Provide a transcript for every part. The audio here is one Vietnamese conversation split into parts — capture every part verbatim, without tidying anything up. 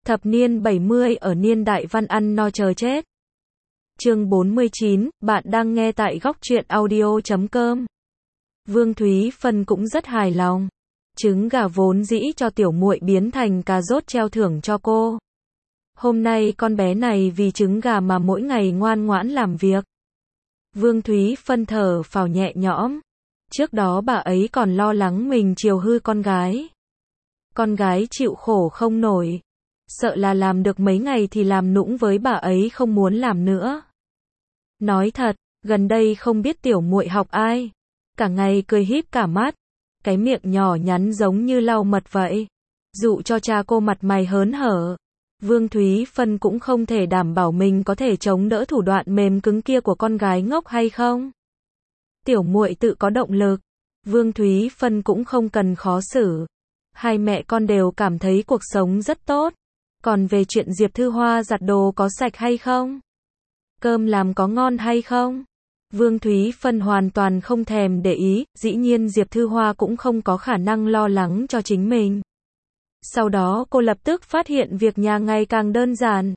Thập niên bảy mươi ở niên đại văn ăn no chờ chết. Chương bốn mươi chín, bạn đang nghe tại góc truyện audio chấm com. Vương Thúy Phân cũng rất hài lòng. Trứng gà vốn dĩ cho tiểu muội biến thành cà rốt treo thưởng cho cô. Hôm nay con bé này vì trứng gà mà mỗi ngày ngoan ngoãn làm việc. Vương Thúy Phân thở phào nhẹ nhõm. Trước đó bà ấy còn lo lắng mình chiều hư con gái. Con gái chịu khổ không nổi. Sợ là làm được mấy ngày thì làm nũng với bà ấy không muốn làm nữa. Nói thật, gần đây không biết tiểu muội học ai. Cả ngày cười híp cả mắt. Cái miệng nhỏ nhắn giống như lau mật vậy. Dụ cho cha cô mặt mày hớn hở. Vương Thúy Phân cũng không thể đảm bảo mình có thể chống đỡ thủ đoạn mềm cứng kia của con gái ngốc hay không. Tiểu muội tự có động lực. Vương Thúy Phân cũng không cần khó xử. Hai mẹ con đều cảm thấy cuộc sống rất tốt. Còn về chuyện Diệp Thư Hoa giặt đồ có sạch hay không? Cơm làm có ngon hay không? Vương Thúy Phân hoàn toàn không thèm để ý, dĩ nhiên Diệp Thư Hoa cũng không có khả năng lo lắng cho chính mình. Sau đó cô lập tức phát hiện việc nhà ngày càng đơn giản.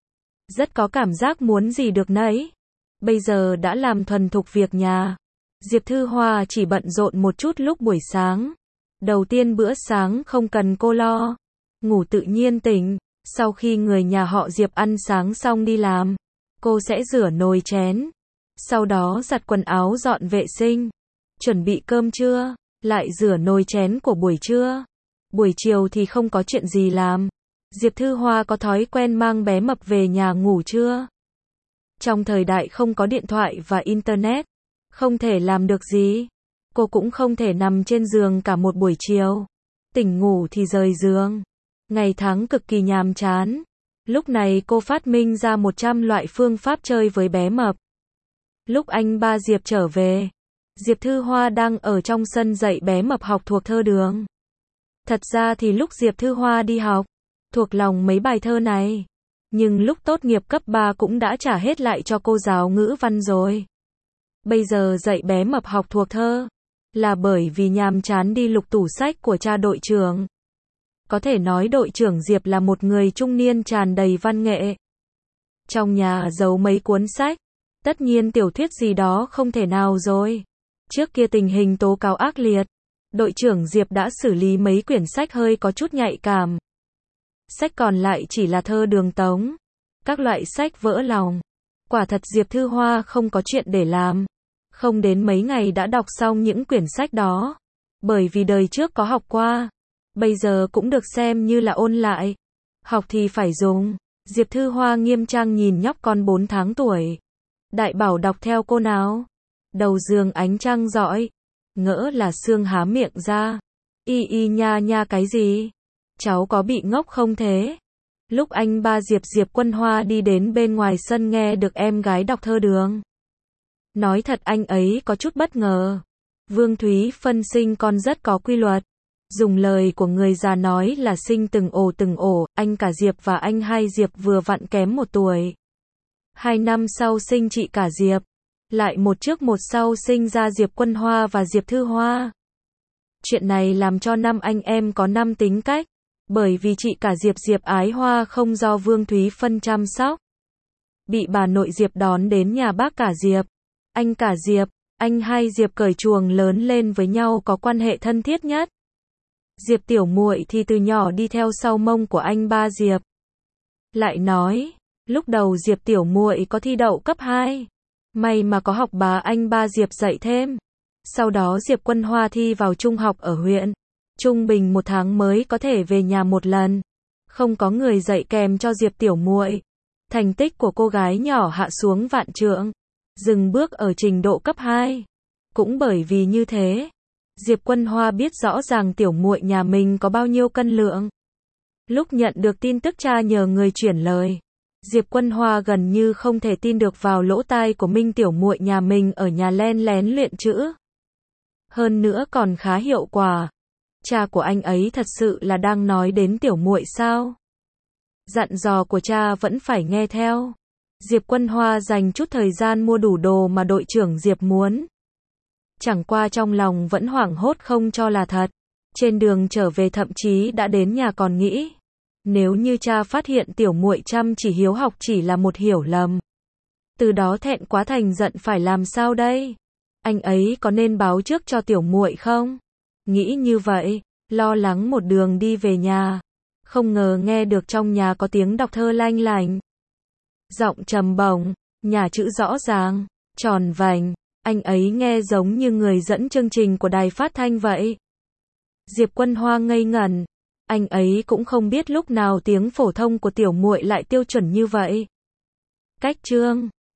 Rất có cảm giác muốn gì được nấy. Bây giờ đã làm thuần thục việc nhà. Diệp Thư Hoa chỉ bận rộn một chút lúc buổi sáng. Đầu tiên bữa sáng không cần cô lo. Ngủ tự nhiên tỉnh. Sau khi người nhà họ Diệp ăn sáng xong đi làm, cô sẽ rửa nồi chén. Sau đó giặt quần áo dọn vệ sinh. Chuẩn bị cơm trưa, lại rửa nồi chén của buổi trưa. Buổi chiều thì không có chuyện gì làm. Diệp Thư Hoa có thói quen mang bé mập về nhà ngủ trưa. Trong thời đại không có điện thoại và internet, không thể làm được gì. Cô cũng không thể nằm trên giường cả một buổi chiều. Tỉnh ngủ thì rời giường. Ngày tháng cực kỳ nhàm chán. Lúc này cô phát minh ra một trăm loại phương pháp chơi với bé mập. Lúc anh ba Diệp trở về, Diệp Thư Hoa đang ở trong sân dạy bé mập học thuộc thơ đường. Thật ra thì lúc Diệp Thư Hoa đi học, thuộc lòng mấy bài thơ này. Nhưng lúc tốt nghiệp cấp ba cũng đã trả hết lại cho cô giáo ngữ văn rồi. Bây giờ dạy bé mập học thuộc thơ, là bởi vì nhàm chán đi lục tủ sách của cha đội trưởng. Có thể nói đội trưởng Diệp là một người trung niên tràn đầy văn nghệ. Trong nhà giấu mấy cuốn sách, tất nhiên tiểu thuyết gì đó không thể nào rồi. Trước kia tình hình tố cáo ác liệt, đội trưởng Diệp đã xử lý mấy quyển sách hơi có chút nhạy cảm. Sách còn lại chỉ là thơ đường tống, các loại sách vỡ lòng. Quả thật Diệp Thư Hoa không có chuyện để làm. Không đến mấy ngày đã đọc xong những quyển sách đó. Bởi vì đời trước có học qua. Bây giờ cũng được xem như là ôn lại. Học thì phải dùng. Diệp Thư Hoa nghiêm trang nhìn nhóc con bốn tháng tuổi. Đại bảo đọc theo cô nào. Đầu giường ánh trăng rọi. Ngỡ là Sương há miệng ra. Y y nha nha cái gì? Cháu có bị ngốc không thế? Lúc anh ba Diệp Diệp Quân Hoa đi đến bên ngoài sân nghe được em gái đọc thơ đường. Nói thật anh ấy có chút bất ngờ. Vương Thúy Phân sinh con rất có quy luật. Dùng lời của người già nói là sinh từng ổ từng ổ, anh cả Diệp và anh hai Diệp vừa vặn kém một tuổi. Hai năm sau sinh chị cả Diệp. Lại một trước một sau sinh ra Diệp Quân Hoa và Diệp Thư Hoa. Chuyện này làm cho năm anh em có năm tính cách. Bởi vì chị cả Diệp Diệp Ái Hoa không do Vương Thúy Phân chăm sóc. Bị bà nội Diệp đón đến nhà bác cả Diệp. Anh cả Diệp, anh hai Diệp cởi chuồng lớn lên với nhau có quan hệ thân thiết nhất. Diệp tiểu muội thì từ nhỏ đi theo sau mông của anh ba Diệp. Lại nói, lúc đầu Diệp tiểu muội có thi đậu cấp hai. May mà có học bá anh ba Diệp dạy thêm. Sau đó Diệp Quân Hoa thi vào trung học ở huyện. Trung bình một tháng mới có thể về nhà một lần. Không có người dạy kèm cho Diệp tiểu muội. Thành tích của cô gái nhỏ hạ xuống vạn trượng. Dừng bước ở trình độ cấp hai. Cũng bởi vì như thế, Diệp Quân Hoa biết rõ ràng tiểu muội nhà mình có bao nhiêu cân lượng. Lúc nhận được tin tức cha nhờ người chuyển lời, Diệp Quân Hoa gần như không thể tin được vào lỗ tai của Minh tiểu muội nhà mình ở nhà len lén luyện chữ. Hơn nữa còn khá hiệu quả. Cha của anh ấy thật sự là đang nói đến tiểu muội sao? Dặn dò của cha vẫn phải nghe theo. Diệp Quân Hoa dành chút thời gian mua đủ đồ mà đội trưởng Diệp muốn. Chẳng qua trong lòng vẫn hoảng hốt không cho là thật. Trên đường trở về thậm chí đã đến nhà còn nghĩ. Nếu như cha phát hiện tiểu muội chăm chỉ hiếu học chỉ là một hiểu lầm, từ đó thẹn quá thành giận phải làm sao đây? Anh ấy có nên báo trước cho tiểu muội không? Nghĩ như vậy, lo lắng một đường đi về nhà, không ngờ nghe được trong nhà có tiếng đọc thơ lanh lành. Giọng trầm bổng, nhà chữ rõ ràng, tròn vành, anh ấy nghe giống như người dẫn chương trình của đài phát thanh vậy. Diệp Quân Hoa ngây ngẩn, anh ấy cũng không biết lúc nào tiếng phổ thông của tiểu muội lại tiêu chuẩn như vậy. Cách chương